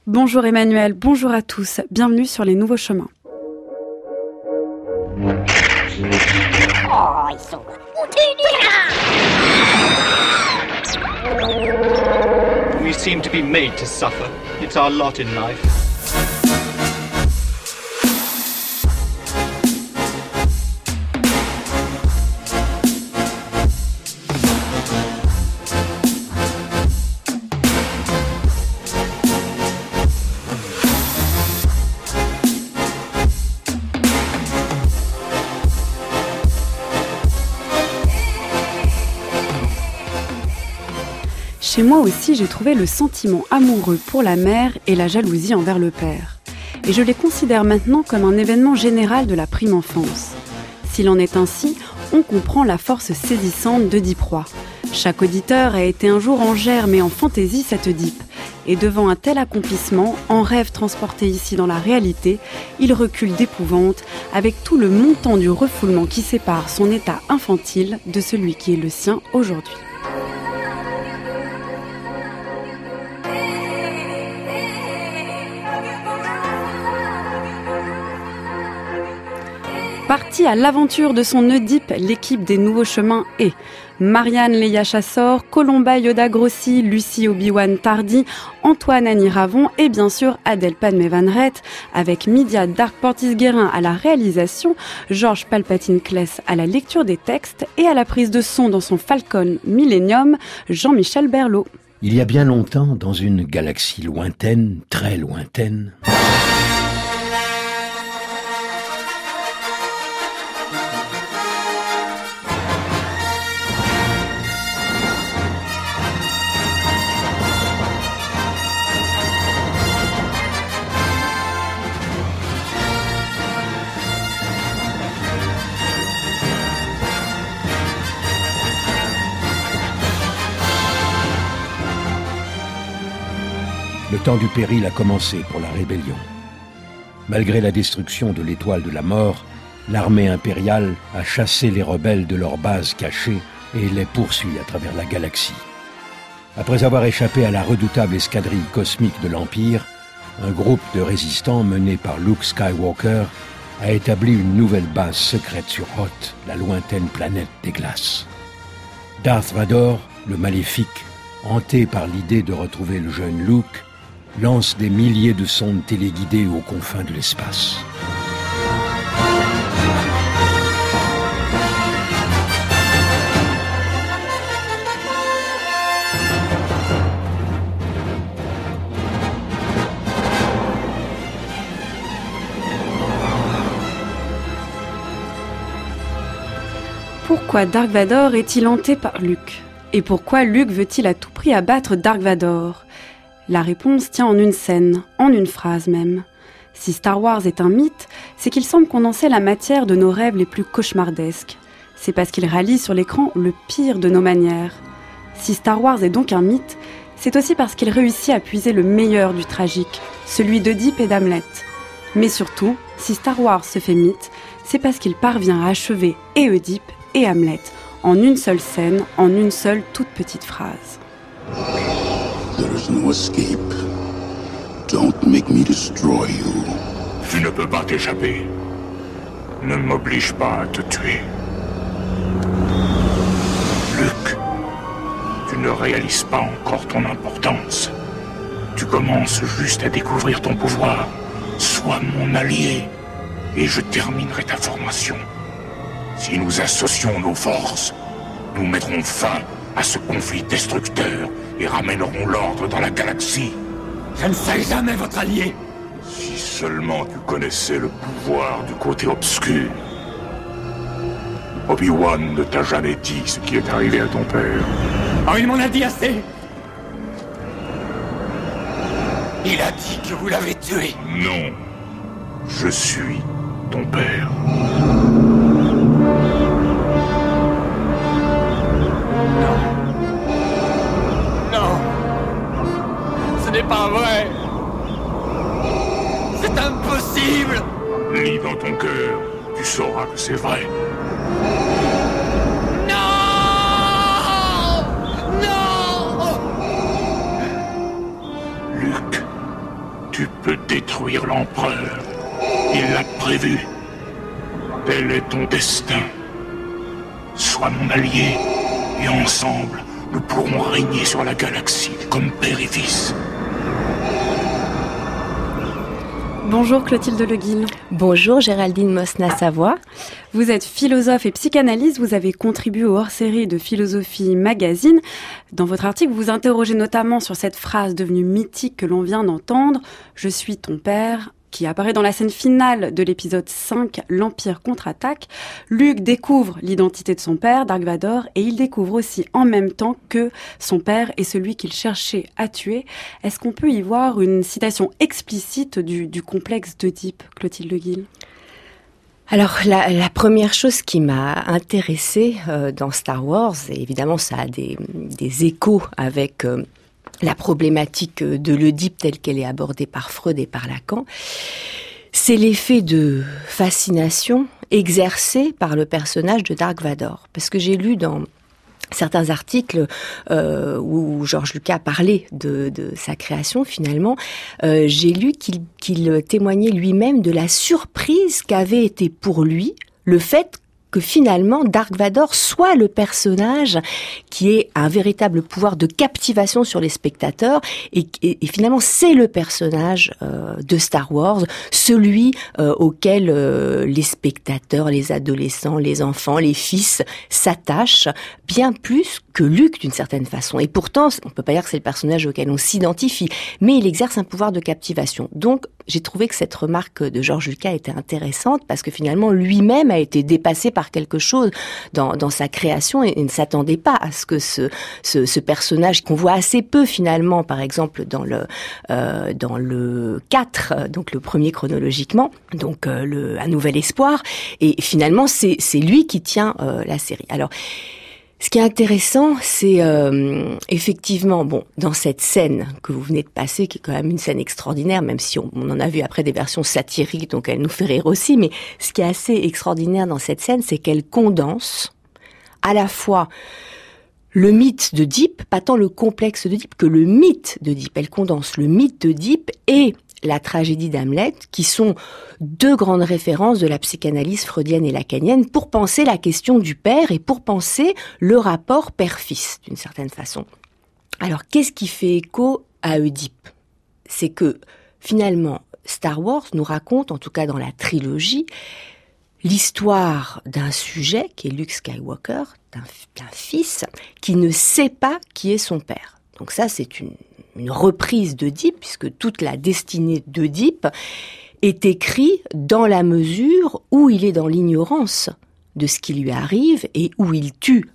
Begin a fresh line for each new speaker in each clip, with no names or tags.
Bonjour Emmanuel, bonjour à tous, bienvenue sur les nouveaux chemins.
Oh, ils sont...
We seem to be made to suffer. It's our lot in life.
Chez moi aussi, j'ai trouvé le sentiment amoureux pour la mère et la jalousie envers le père. Et je les considère maintenant comme un événement général de la prime enfance. S'il en est ainsi, on comprend la force saisissante d'Oedipe Roi. Chaque auditeur a été un jour en germe et en fantaisie cette Oedipe. Et devant un tel accomplissement, en rêve transporté ici dans la réalité, il recule d'épouvante avec tout le montant du refoulement qui sépare son état infantile de celui qui est le sien aujourd'hui. Partie à l'aventure de son Oedipe, l'équipe des Nouveaux Chemins est Marianne Léa Chassor, Colomba Yoda Grossi, Lucie Obi-Wan Tardy, Antoine Annie Ravon et bien sûr Adèle Padmé Van Rett, avec Mydia Dark Portis-Guérin à la réalisation, Georges Palpatine Kless à la lecture des textes et à la prise de son dans son Falcon Millennium, Jean-Michel Berlot.
Il y a bien longtemps, dans une galaxie lointaine, très lointaine... Le temps du péril a commencé pour la rébellion. Malgré la destruction de l'étoile de la mort, l'armée impériale a chassé les rebelles de leur base cachée et les poursuit à travers la galaxie. Après avoir échappé à la redoutable escadrille cosmique de l'Empire, un groupe de résistants mené par Luke Skywalker a établi une nouvelle base secrète sur Hoth, la lointaine planète des glaces. Darth Vader, le maléfique, hanté par l'idée de retrouver le jeune Luke, lance des milliers de sondes téléguidées aux confins de l'espace.
Pourquoi Dark Vador est-il hanté par Luke ? Et pourquoi Luke veut-il à tout prix abattre Dark Vador ? La réponse tient en une scène, en une phrase même. Si Star Wars est un mythe, c'est qu'il semble condenser la matière de nos rêves les plus cauchemardesques. C'est parce qu'il rallie sur l'écran le pire de nos manières. Si Star Wars est donc un mythe, c'est aussi parce qu'il réussit à puiser le meilleur du tragique, celui d'Oedipe et d'Hamlet. Mais surtout, si Star Wars se fait mythe, c'est parce qu'il parvient à achever et Oedipe et Hamlet en une seule scène, en une seule toute petite phrase.
There is no escape. Don't make me destroy you.
Tu ne peux pas t'échapper. Ne m'oblige pas à te tuer. Luke, tu ne réalises pas encore ton importance. Tu commences juste à découvrir ton pouvoir. Sois mon allié, et je terminerai ta formation. Si nous associons nos forces, nous mettrons fin à ce conflit destructeur et ramènerons l'ordre dans la galaxie.
Je ne serai jamais votre allié.
Si seulement tu connaissais le pouvoir du côté obscur. Obi-Wan ne t'a jamais dit ce qui est arrivé à ton père.
Oh, il m'en a dit assez. Il a dit que vous l'avez tué.
Non. Je suis ton père.
Ce n'est pas vrai. C'est impossible.
Lis dans ton cœur, tu sauras que c'est vrai.
Non.
Luke, prévu. Tel est ton destin. Sois mon allié, et ensemble, nous pourrons régner sur la galaxie comme père et fils.
Bonjour Clotilde Le Guil.
Bonjour Géraldine Mosna-Savoie.
Vous êtes philosophe et psychanalyste, vous avez contribué au hors-série de Philosophie Magazine. Dans votre article, vous vous interrogez notamment sur cette phrase devenue mythique que l'on vient d'entendre « Je suis ton père », qui apparaît dans la scène finale de l'épisode 5, l'Empire contre-attaque. Luke découvre l'identité de son père, Dark Vador, et il découvre aussi en même temps que son père est celui qu'il cherchait à tuer. Est-ce qu'on peut y voir une citation explicite du complexe d'Oedipe, Clotilde Le Guil ?
Alors, la première chose qui m'a intéressée dans Star Wars, et évidemment ça a des échos avec la problématique de l'Oedipe telle qu'elle est abordée par Freud et par Lacan, c'est l'effet de fascination exercé par le personnage de Dark Vador. Parce que j'ai lu dans certains articles où George Lucas parlait de sa création finalement, j'ai lu qu'il témoignait lui-même de la surprise qu'avait été pour lui le fait que finalement Dark Vador soit le personnage qui ait un véritable pouvoir de captivation sur les spectateurs et finalement c'est le personnage de Star Wars, celui auquel les spectateurs, les adolescents, les enfants, les fils s'attachent bien plus que Luke d'une certaine façon. Et pourtant, on peut pas dire que c'est le personnage auquel on s'identifie, mais il exerce un pouvoir de captivation. Donc, j'ai trouvé que cette remarque de George Lucas était intéressante parce que finalement, lui-même a été dépassé par quelque chose dans sa création et ne s'attendait pas à ce que ce personnage qu'on voit assez peu finalement, par exemple dans le 4, donc le premier chronologiquement, donc Un Nouvel Espoir, et finalement c'est lui qui tient la série. Alors, ce qui est intéressant, c'est effectivement, dans cette scène que vous venez de passer, qui est quand même une scène extraordinaire, même si on en a vu après des versions satiriques, donc elle nous fait rire aussi, mais ce qui est assez extraordinaire dans cette scène, c'est qu'elle condense à la fois le mythe d'Oedipe, pas tant le complexe d'Oedipe que le mythe d'Oedipe. Elle condense le mythe d'Oedipe et la tragédie d'Hamlet, qui sont deux grandes références de la psychanalyse freudienne et lacanienne pour penser la question du père et pour penser le rapport père-fils, d'une certaine façon. Alors, qu'est-ce qui fait écho à Oedipe ? C'est que, finalement, Star Wars nous raconte, en tout cas dans la trilogie, l'histoire d'un sujet, qui est Luke Skywalker, d'un fils, qui ne sait pas qui est son père. Donc ça, c'est une reprise d'Oedipe, puisque toute la destinée d'Oedipe est écrite dans la mesure où il est dans l'ignorance de ce qui lui arrive et où il tue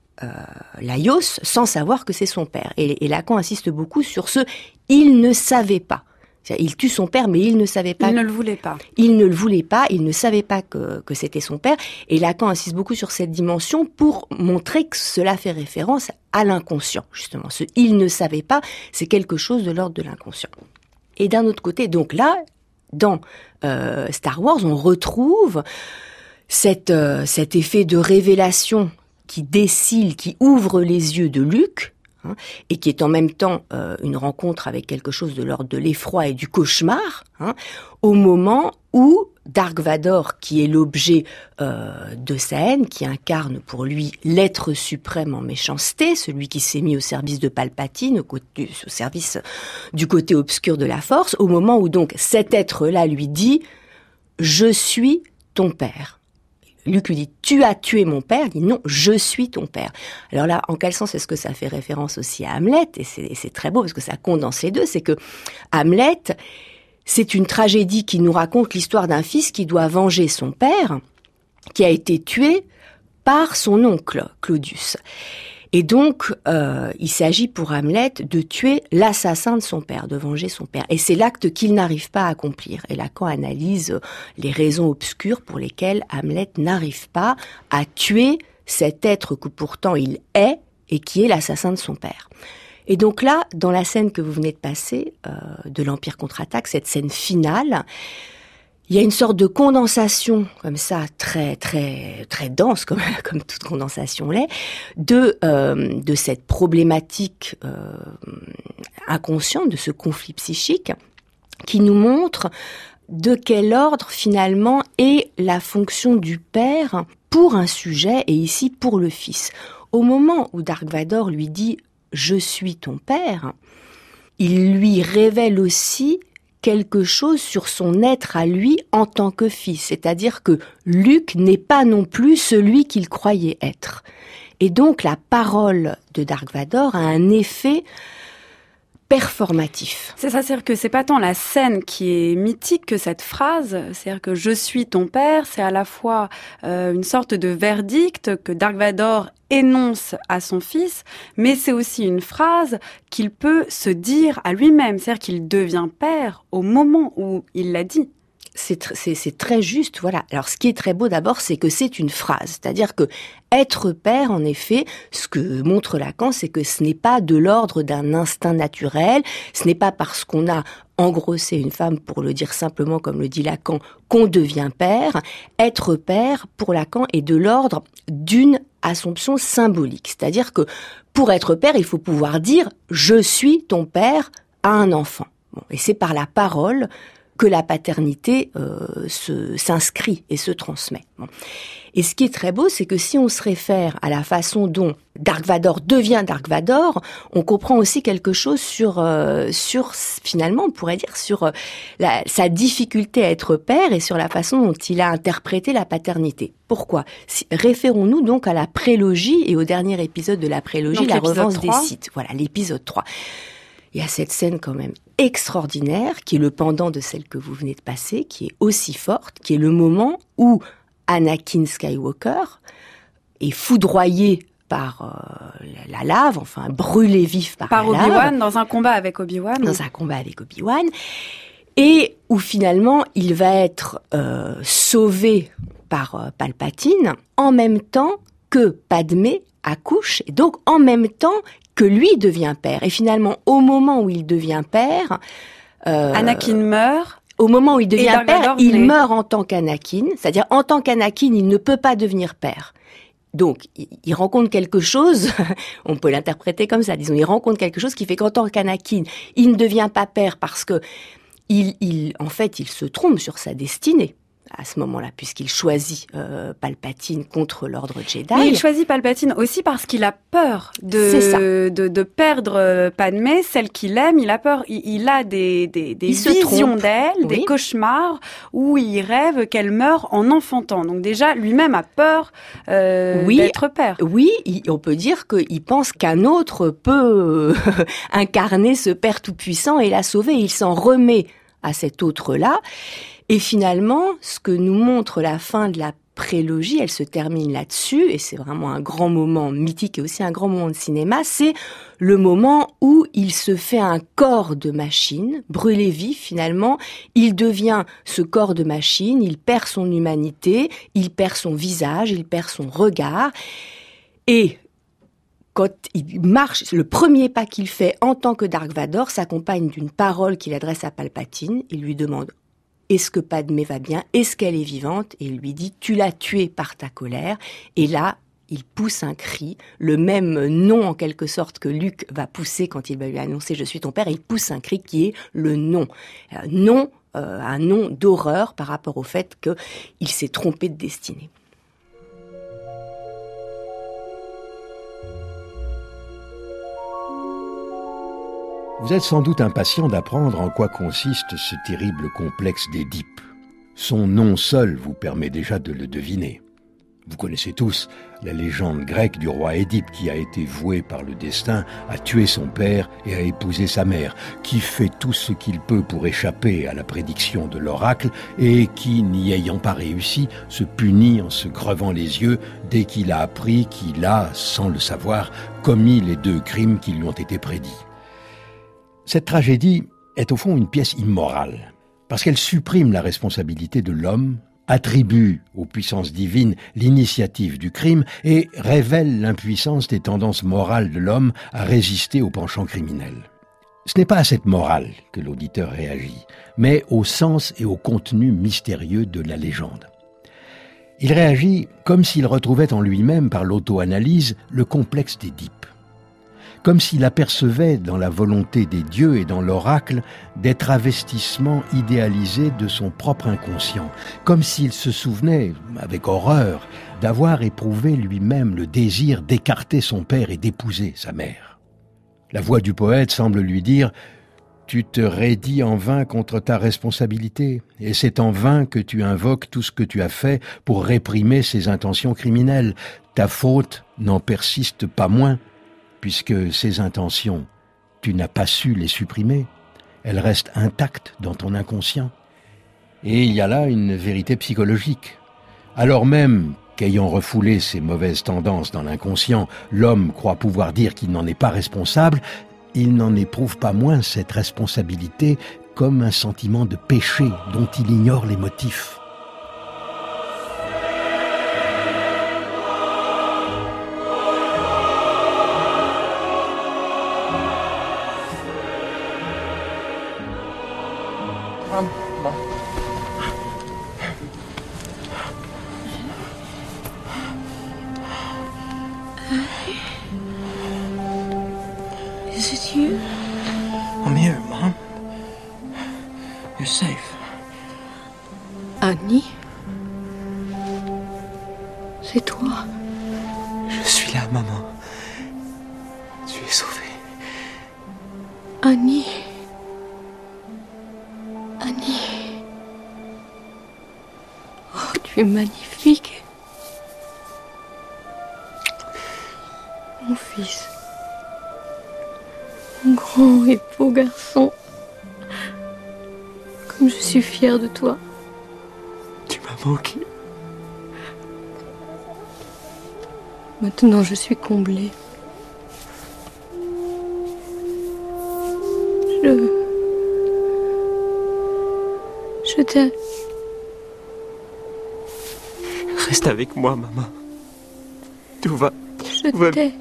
Laios sans savoir que c'est son père. Et Lacan insiste beaucoup sur ce « il ne savait pas ». Il tue son père, mais il ne savait pas.
Il ne le voulait pas.
Il ne le voulait pas, il ne savait pas que c'était son père. Et Lacan insiste beaucoup sur cette dimension pour montrer que cela fait référence à l'inconscient, justement. Ce « il ne savait pas », c'est quelque chose de l'ordre de l'inconscient. Et d'un autre côté, donc là, dans Star Wars, on retrouve cet effet de révélation qui décile, qui ouvre les yeux de Luke, et qui est en même temps une rencontre avec quelque chose de l'ordre de l'effroi et du cauchemar, au moment où Dark Vador, qui est l'objet de sa haine, qui incarne pour lui l'être suprême en méchanceté, celui qui s'est mis au service de Palpatine, au service du côté obscur de la Force, au moment où donc cet être-là lui dit « Je suis ton père ». Luke lui dit « Tu as tué mon père ?» Il dit « Non, je suis ton père ». Alors là, en quel sens est-ce que ça fait référence aussi à Hamlet ? Et c'est très beau parce que ça condense les deux. C'est que Hamlet, c'est une tragédie qui nous raconte l'histoire d'un fils qui doit venger son père, qui a été tué par son oncle, Claudius. Et donc, il s'agit pour Hamlet de tuer l'assassin de son père, de venger son père. Et c'est l'acte qu'il n'arrive pas à accomplir. Et Lacan analyse les raisons obscures pour lesquelles Hamlet n'arrive pas à tuer cet être que pourtant il est et qui est l'assassin de son père. Et donc là, dans la scène que vous venez de passer, de l'Empire contre-attaque, cette scène finale, il y a une sorte de condensation, comme ça, très, très, très dense, comme toute condensation l'est, de cette problématique inconsciente, de ce conflit psychique, qui nous montre de quel ordre finalement est la fonction du père pour un sujet et ici pour le fils. Au moment où Dark Vador lui dit « Je suis ton père », il lui révèle aussi quelque chose sur son être à lui en tant que fils. C'est-à-dire que Luke n'est pas non plus celui qu'il croyait être. Et donc la parole de Dark Vador a un effet performatif.
C'est ça, c'est-à-dire que c'est pas tant la scène qui est mythique que cette phrase, c'est-à-dire que je suis ton père, c'est à la fois une sorte de verdict que Dark Vador énonce à son fils, mais c'est aussi une phrase qu'il peut se dire à lui-même, c'est-à-dire qu'il devient père au moment où il l'a dit.
C'est très juste, voilà. Alors, ce qui est très beau d'abord, c'est que c'est une phrase. C'est-à-dire que être père, en effet, ce que montre Lacan, c'est que ce n'est pas de l'ordre d'un instinct naturel. Ce n'est pas parce qu'on a engrossé une femme, pour le dire simplement, comme le dit Lacan, qu'on devient père. Être père, pour Lacan, est de l'ordre d'une assomption symbolique. C'est-à-dire que pour être père, il faut pouvoir dire « je suis ton père » à un enfant. Bon, et c'est par la parole que la paternité s'inscrit et se transmet. Bon. Et ce qui est très beau, c'est que si on se réfère à la façon dont Dark Vador devient Dark Vador, on comprend aussi quelque chose sur finalement, on pourrait dire, sur sa difficulté à être père et sur la façon dont il a interprété la paternité. Pourquoi ? Référons-nous donc à la prélogie et au dernier épisode de la prélogie, donc, la revanche des Sith. Voilà, l'épisode 3. Il y a cette scène quand même extraordinaire, qui est le pendant de celle que vous venez de passer, qui est aussi forte, qui est le moment où Anakin Skywalker est foudroyé par la lave, enfin brûlé vif par la lave.
Par Obi-Wan, dans un combat avec Obi-Wan.
Dans un combat avec Obi-Wan. Et où finalement, il va être sauvé par Palpatine, en même temps que Padmé accouche, et donc en même temps que lui devient père. Et finalement, au moment où il devient père...
Anakin meurt.
Au moment où il devient père, il meurt en tant qu'Anakin. C'est-à-dire, en tant qu'Anakin, il ne peut pas devenir père. Donc, il rencontre quelque chose, on peut l'interpréter comme ça, disons, il rencontre quelque chose qui fait qu'en tant qu'Anakin, il ne devient pas père parce que en fait, il se trompe sur sa destinée. À ce moment-là, puisqu'il choisit Palpatine contre l'ordre Jedi.
Mais il choisit Palpatine aussi parce qu'il a peur de perdre Padmé, celle qu'il aime. Il a peur, il a des visions d'elle, oui, des cauchemars où il rêve qu'elle meurt en enfantant. Donc déjà, lui-même a peur d'être père.
Oui, on peut dire qu'il pense qu'un autre peut incarner ce père tout-puissant et la sauver. Il s'en remet à cet autre-là. Et finalement, ce que nous montre la fin de la prélogie, elle se termine là-dessus, et c'est vraiment un grand moment mythique et aussi un grand moment de cinéma, c'est le moment où il se fait un corps de machine, brûlé vif finalement, il devient ce corps de machine, il perd son humanité, il perd son visage, il perd son regard, et quand il marche, le premier pas qu'il fait en tant que Dark Vador s'accompagne d'une parole qu'il adresse à Palpatine, il lui demande « Est-ce que Padmé va bien ? Est-ce qu'elle est vivante ?» Et il lui dit « Tu l'as tuée par ta colère. » Et là, il pousse un cri, le même nom en quelque sorte que Luke va pousser quand il va lui annoncer « Je suis ton père », et il pousse un cri qui est le nom. Un nom d'horreur par rapport au fait qu'il s'est trompé de destinée.
Vous êtes sans doute impatient d'apprendre en quoi consiste ce terrible complexe d'Édipe. Son nom seul vous permet déjà de le deviner. Vous connaissez tous la légende grecque du roi Édipe qui a été voué par le destin à tuer son père et à épouser sa mère, qui fait tout ce qu'il peut pour échapper à la prédiction de l'oracle et qui, n'y ayant pas réussi, se punit en se crevant les yeux dès qu'il a appris qu'il a, sans le savoir, commis les 2 crimes qui lui ont été prédits. Cette tragédie est au fond une pièce immorale, parce qu'elle supprime la responsabilité de l'homme, attribue aux puissances divines l'initiative du crime et révèle l'impuissance des tendances morales de l'homme à résister au penchant criminel. Ce n'est pas à cette morale que l'auditeur réagit, mais au sens et au contenu mystérieux de la légende. Il réagit comme s'il retrouvait en lui-même, par l'auto-analyse, le complexe d'Édipe. comme s'il apercevait dans la volonté des dieux et dans l'oracle des travestissements idéalisés de son propre inconscient, comme s'il se souvenait, avec horreur, d'avoir éprouvé lui-même le désir d'écarter son père et d'épouser sa mère. La voix du poète semble lui dire « Tu te raidis en vain contre ta responsabilité, et c'est en vain que tu invoques tout ce que tu as fait pour réprimer ses intentions criminelles. Ta faute n'en persiste pas moins, puisque ces intentions, tu n'as pas su les supprimer. Elles restent intactes dans ton inconscient. » Et il y a là une vérité psychologique. Alors même qu'ayant refoulé ces mauvaises tendances dans l'inconscient, l'homme croit pouvoir dire qu'il n'en est pas responsable, il n'en éprouve pas moins cette responsabilité comme un sentiment de péché dont il ignore les motifs.
Is it you?
I'm here, Mom. You're safe.
Annie? C'est toi?
Je suis là, maman. Tu es sauvée.
Annie? Annie? Oh, tu es magnifique. Mon fils. Mon grand et beau garçon. Comme je suis fière de toi.
Tu m'as manqué.
Maintenant, je suis comblée. Je t'aime.
Reste avec moi, maman. Tout va...
Je t'aime.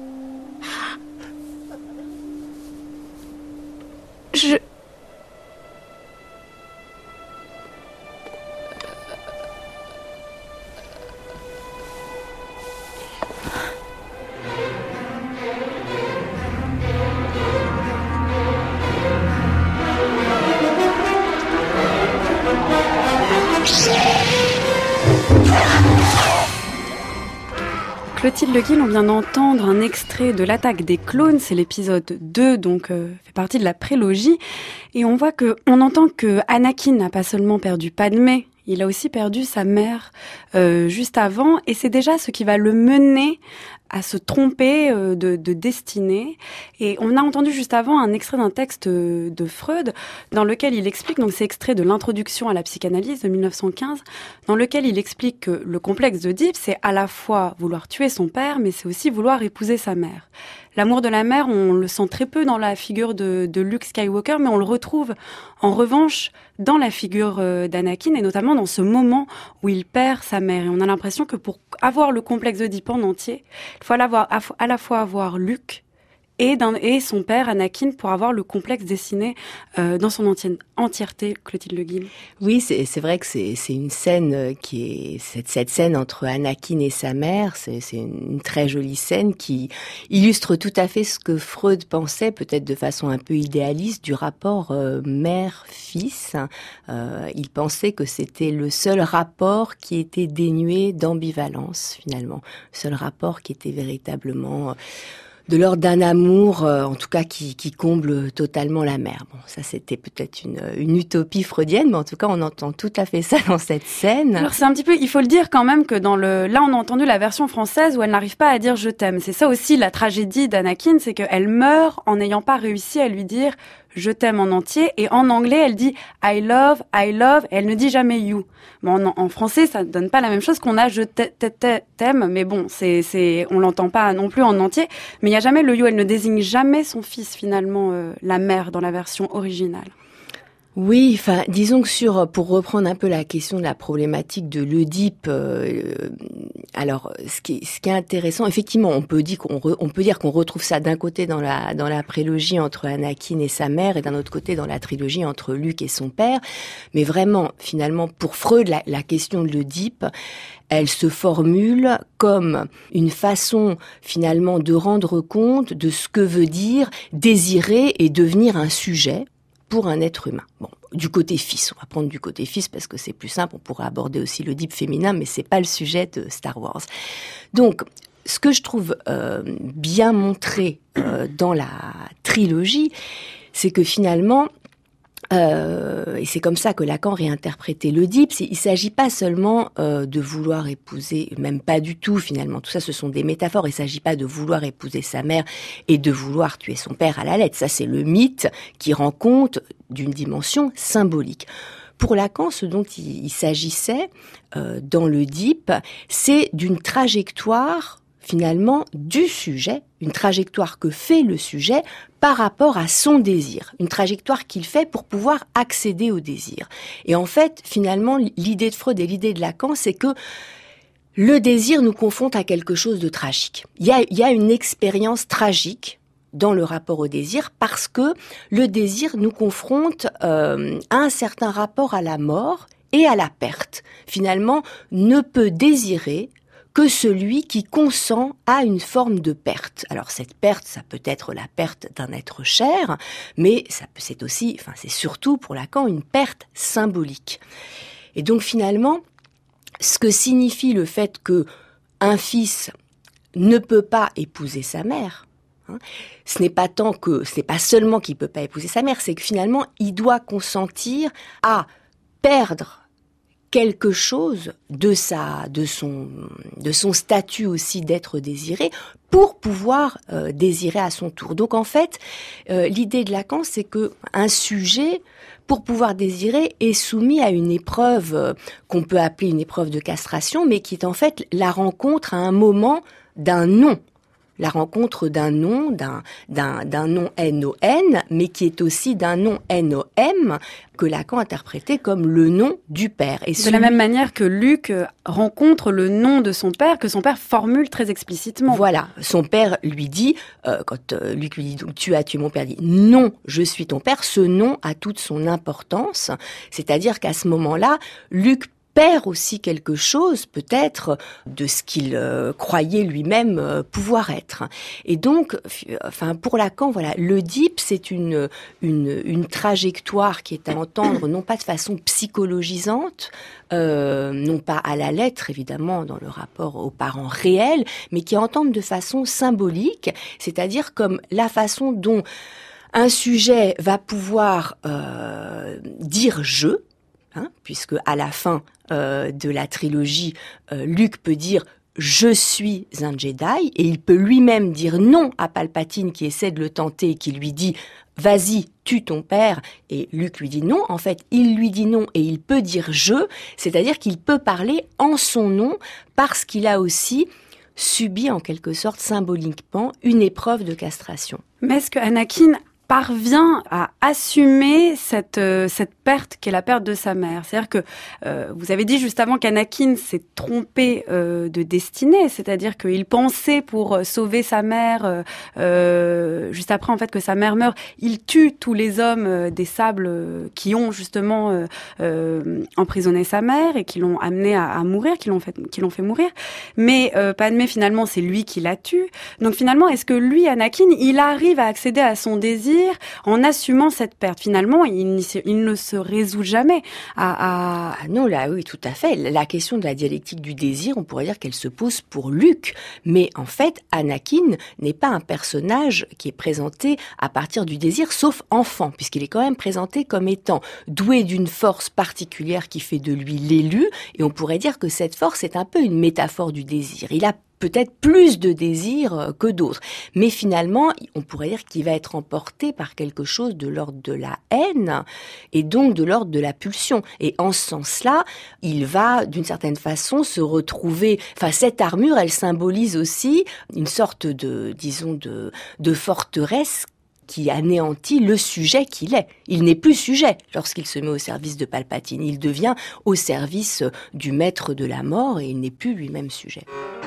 Clotilde Le Guil, on vient d'entendre un extrait de l'attaque des clones, c'est l'épisode 2, donc fait partie de la prélogie, et on voit on entend que Anakin n'a pas seulement perdu Padmé, il a aussi perdu sa mère juste avant, et c'est déjà ce qui va le mener à se tromper de destinée. Et on a entendu juste avant un extrait d'un texte de Freud dans lequel il explique, donc c'est extrait de l'introduction à la psychanalyse de 1915, dans lequel il explique que le complexe d'Oedipe, c'est à la fois vouloir tuer son père, mais c'est aussi vouloir épouser sa mère. L'amour de la mère, on le sent très peu dans la figure de Luke Skywalker, mais on le retrouve en revanche dans la figure d'Anakin, et notamment dans ce moment où il perd sa mère. Et on a l'impression que pour avoir le complexe d'Oedipe en entier, il faut à la fois avoir Luke et son père, Anakin, pour avoir le complexe dessiné dans son entièreté, Clotilde Le Guil.
Oui, c'est vrai que c'est une scène qui est cette scène entre Anakin et sa mère. C'est une très jolie scène qui illustre tout à fait ce que Freud pensait, peut-être de façon un peu idéaliste, du rapport mère-fils. Il pensait que c'était le seul rapport qui était dénué d'ambivalence, finalement. Le seul rapport qui était véritablement de l'ordre d'un amour, en tout cas qui comble totalement la mère. Bon, ça c'était peut-être une utopie freudienne, mais en tout cas on entend tout à fait ça dans cette scène.
Alors c'est un petit peu, il faut le dire quand même que là on a entendu la version française où elle n'arrive pas à dire je t'aime. C'est ça aussi la tragédie d'Anakin, c'est qu'elle meurt en n'ayant pas réussi à lui dire je t'aime en entier, et en anglais elle dit I love, et elle ne dit jamais you. Bon, en français ça donne pas la même chose qu'on a je t'aime, mais bon, on l'entend pas non plus en entier, mais il y a jamais le you, elle ne désigne jamais son fils finalement, la mère dans la version originale.
Oui, enfin, disons que pour reprendre un peu la question de la problématique de l'Oedipe, alors ce qui est intéressant, effectivement, on peut dire qu'on retrouve ça d'un côté dans la prélogie entre Anakin et sa mère, et d'un autre côté dans la trilogie entre Luke et son père. Mais vraiment, finalement, pour Freud, la question de l'Oedipe, elle se formule comme une façon, finalement, de rendre compte de ce que veut dire désirer et devenir un sujet pour un être humain. Bon, du côté fils, on va prendre du côté fils parce que c'est plus simple, on pourrait aborder aussi l'Oedipe féminin, mais c'est pas le sujet de Star Wars. Donc, ce que je trouve bien montré dans la trilogie, c'est que finalement, et c'est comme ça que Lacan réinterprétait l'Oedipe, il s'agit pas seulement de vouloir épouser, même pas du tout finalement, tout ça ce sont des métaphores, il s'agit pas de vouloir épouser sa mère et de vouloir tuer son père à la lettre, ça c'est le mythe qui rend compte d'une dimension symbolique. Pour Lacan, ce dont il s'agissait dans l'Oedipe, c'est d'une trajectoire finalement du sujet, une trajectoire que fait le sujet par rapport à son désir, une trajectoire qu'il fait pour pouvoir accéder au désir. Et en fait, finalement, l'idée de Freud et l'idée de Lacan, c'est que le désir nous confronte à quelque chose de tragique. Il y a une expérience tragique dans le rapport au désir parce que le désir nous confronte à un certain rapport à la mort et à la perte. Finalement, ne peut désirer que celui qui consent à une forme de perte. Alors cette perte, ça peut être la perte d'un être cher, mais c'est aussi, enfin c'est surtout pour Lacan une perte symbolique. Et donc finalement, ce que signifie le fait que un fils ne peut pas épouser sa mère, ce n'est pas seulement qu'il peut pas épouser sa mère, c'est que finalement il doit consentir à perdre quelque chose de son statut aussi d'être désiré pour pouvoir désirer à son tour. Donc en fait, l'idée de Lacan, c'est que un sujet, pour pouvoir désirer, est soumis à une épreuve qu'on peut appeler une épreuve de castration, mais qui est en fait la rencontre à un moment d'un non. La rencontre d'un nom, d'un nom N-O-N, mais qui est aussi d'un nom N-O-M, que Lacan interprétait comme le nom du père. Et
de la même manière que Luc rencontre le nom de son père, que son père formule très explicitement.
Voilà, son père lui dit, quand Luc lui dit donc tu as tué mon père, il dit non, je suis ton père. Ce nom a toute son importance, c'est-à-dire qu'à ce moment-là, Luc perd aussi quelque chose, peut-être, de ce qu'il croyait lui-même pouvoir être. Et donc, enfin, pour Lacan, voilà, l'Oedipe, c'est une trajectoire qui est à entendre non pas de façon psychologisante, non pas à la lettre, évidemment, dans le rapport aux parents réels, mais qui est à entendre de façon symbolique, c'est-à-dire comme la façon dont un sujet va pouvoir dire « je », puisque à la fin de la trilogie, Luke peut dire « je suis un Jedi » et il peut lui-même dire non à Palpatine qui essaie de le tenter et qui lui dit « vas-y, tue ton père » et Luke lui dit non. En fait, il lui dit non et il peut dire « je », c'est-à-dire qu'il peut parler en son nom parce qu'il a aussi subi en quelque sorte symboliquement une épreuve de castration.
Mais est-ce que Anakin parvient à assumer cette perte qu'est la perte de sa mère? C'est-à-dire que vous avez dit juste avant qu'Anakin s'est trompé de destinée, c'est-à-dire qu'il pensait pour sauver sa mère, juste après en fait que sa mère meurt, il tue tous les hommes des sables qui ont justement emprisonné sa mère et qui l'ont amené à mourir, qui l'ont fait mourir. Mais Padmé finalement c'est lui qui la tue. Donc finalement est-ce que lui, Anakin, il arrive à accéder à son désir en assumant cette perte? Finalement, il ne se résout jamais à...
Ah non, là, oui, tout à fait. La question de la dialectique du désir, on pourrait dire qu'elle se pose pour Luke. Mais en fait, Anakin n'est pas un personnage qui est présenté à partir du désir, sauf enfant, puisqu'il est quand même présenté comme étant doué d'une force particulière qui fait de lui l'élu. Et on pourrait dire que cette force est un peu une métaphore du désir. Il a peut-être plus de désir que d'autres. Mais finalement, on pourrait dire qu'il va être emporté par quelque chose de l'ordre de la haine et donc de l'ordre de la pulsion. Et en ce sens-là, il va d'une certaine façon se retrouver... Enfin, cette armure, elle symbolise aussi une sorte de, disons, de forteresse qui anéantit le sujet qu'il est. Il n'est plus sujet lorsqu'il se met au service de Palpatine. Il devient au service du maître de la mort et il n'est plus lui-même sujet.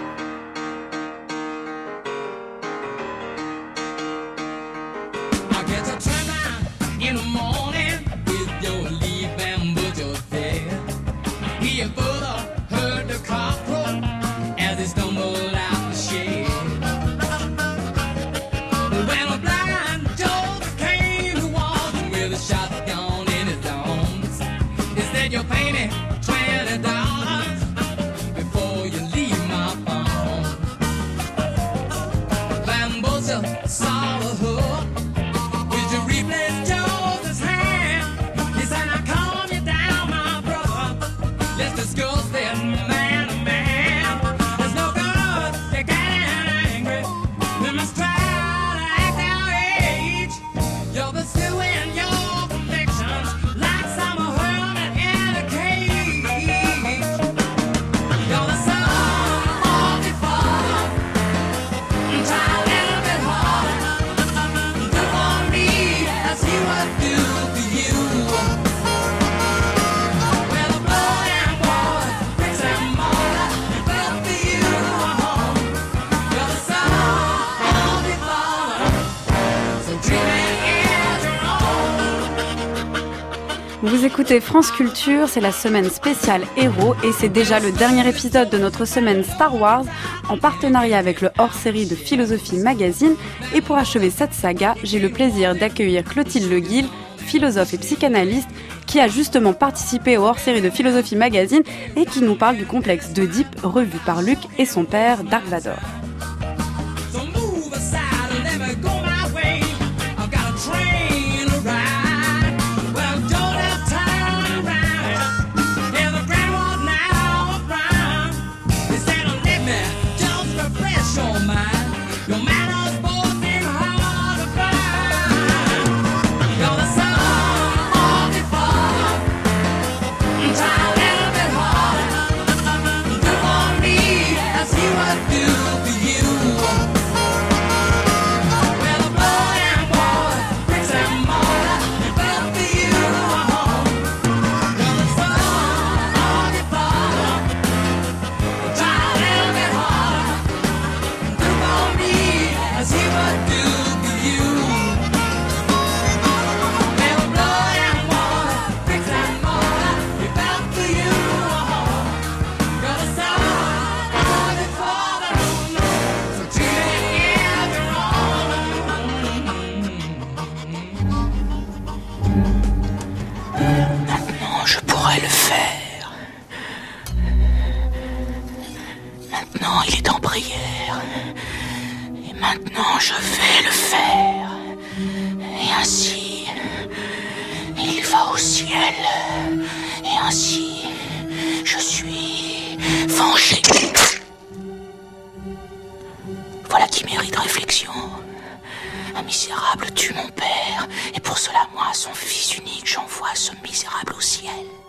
Vous écoutez France Culture, c'est la semaine spéciale Héros et c'est déjà le dernier épisode de notre semaine Star Wars en partenariat avec le hors-série de Philosophie Magazine. Et pour achever cette saga, j'ai le plaisir d'accueillir Clotilde Le Guil, philosophe et psychanalyste, qui a justement participé au hors-série de Philosophie Magazine et qui nous parle du complexe d'Œdipe revu par Luke et son père Dark Vador.
Maintenant, je vais le faire. Et ainsi, il va au ciel. Et ainsi, je suis vengé. Voilà qui mérite réflexion. Un misérable tue mon père, et pour cela, moi, son fils unique, j'envoie ce misérable au ciel.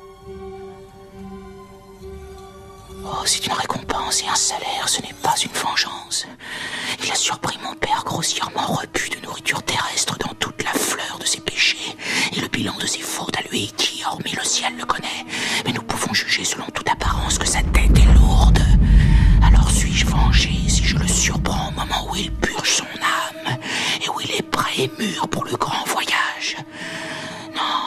Oh, c'est une récompense et un salaire, ce n'est pas une vengeance. Il a surpris mon père grossièrement repu de nourriture terrestre dans toute la fleur de ses péchés et le bilan de ses fautes à lui qui, hormis le ciel, le connaît. Mais nous pouvons juger selon toute apparence que sa tête est lourde. Alors suis-je vengé si je le surprends au moment où il purge son âme et où il est prêt et mûr pour le grand voyage? Non.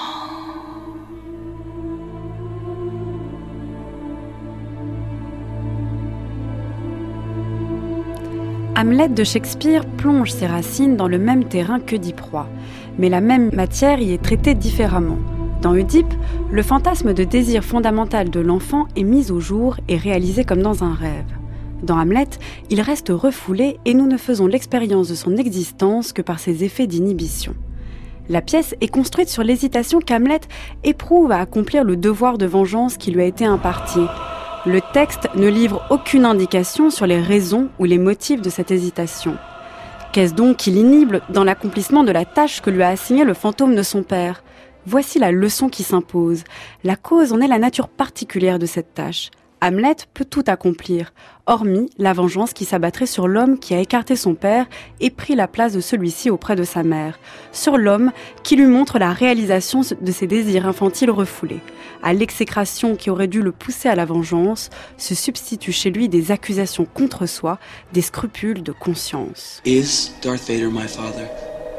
Hamlet de Shakespeare plonge ses racines dans le même terrain qu'Œdipe roi, mais la même matière y est traitée différemment. Dans Œdipe, le fantasme de désir fondamental de l'enfant est mis au jour et réalisé comme dans un rêve. Dans Hamlet, il reste refoulé et nous ne faisons l'expérience de son existence que par ses effets d'inhibition. La pièce est construite sur l'hésitation qu'Hamlet éprouve à accomplir le devoir de vengeance qui lui a été imparti. Le texte ne livre aucune indication sur les raisons ou les motifs de cette hésitation. Qu'est-ce donc qui l'inhibe dans l'accomplissement de la tâche que lui a assignée le fantôme de son père ? Voici la leçon qui s'impose. La cause en est la nature particulière de cette tâche. Hamlet peut tout accomplir, hormis la vengeance qui s'abattrait sur l'homme qui a écarté son père et pris la place de celui-ci auprès de sa mère, sur l'homme qui lui montre la réalisation de ses désirs infantiles refoulés. À l'exécration qui aurait dû le pousser à la vengeance, se substituent chez lui des accusations contre soi, des scrupules de conscience.
Is Darth Vader my father?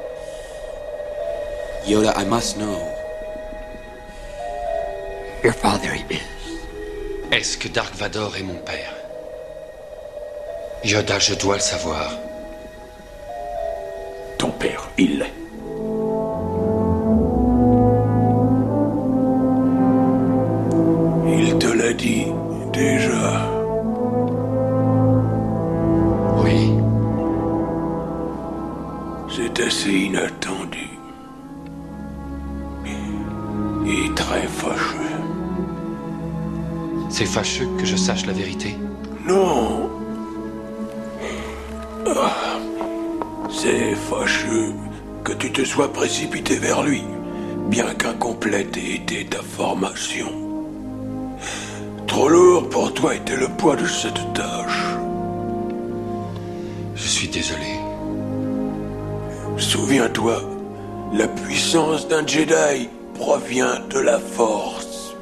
Yoda, I must know.
Your father he is.
Est-ce que Dark Vador est mon père? Yoda, je dois le savoir.
Ton père, il l'est.
Il te l'a dit déjà.
Oui.
C'est assez inattendu. Et très fâcheux.
C'est fâcheux que je sache la vérité?
Non. C'est fâcheux que tu te sois précipité vers lui, bien qu'incomplète ait été ta formation. Trop lourd pour toi était le poids de cette tâche.
Je suis désolé.
Souviens-toi, la puissance d'un Jedi provient de la Force.